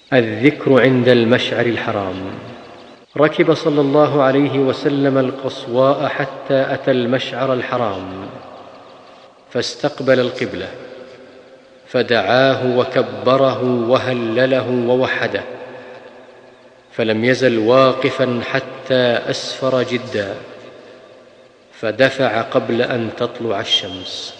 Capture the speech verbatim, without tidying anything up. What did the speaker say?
الذكر عند المشعر الحرام. ركب صلى الله عليه وسلم القصواء حتى أتى المشعر الحرام، فاستقبل القبلة، فدعاه وكبره وهلله ووحده، فلم يزل واقفا حتى أسفر جدا، فدفع قبل أن تطلع الشمس.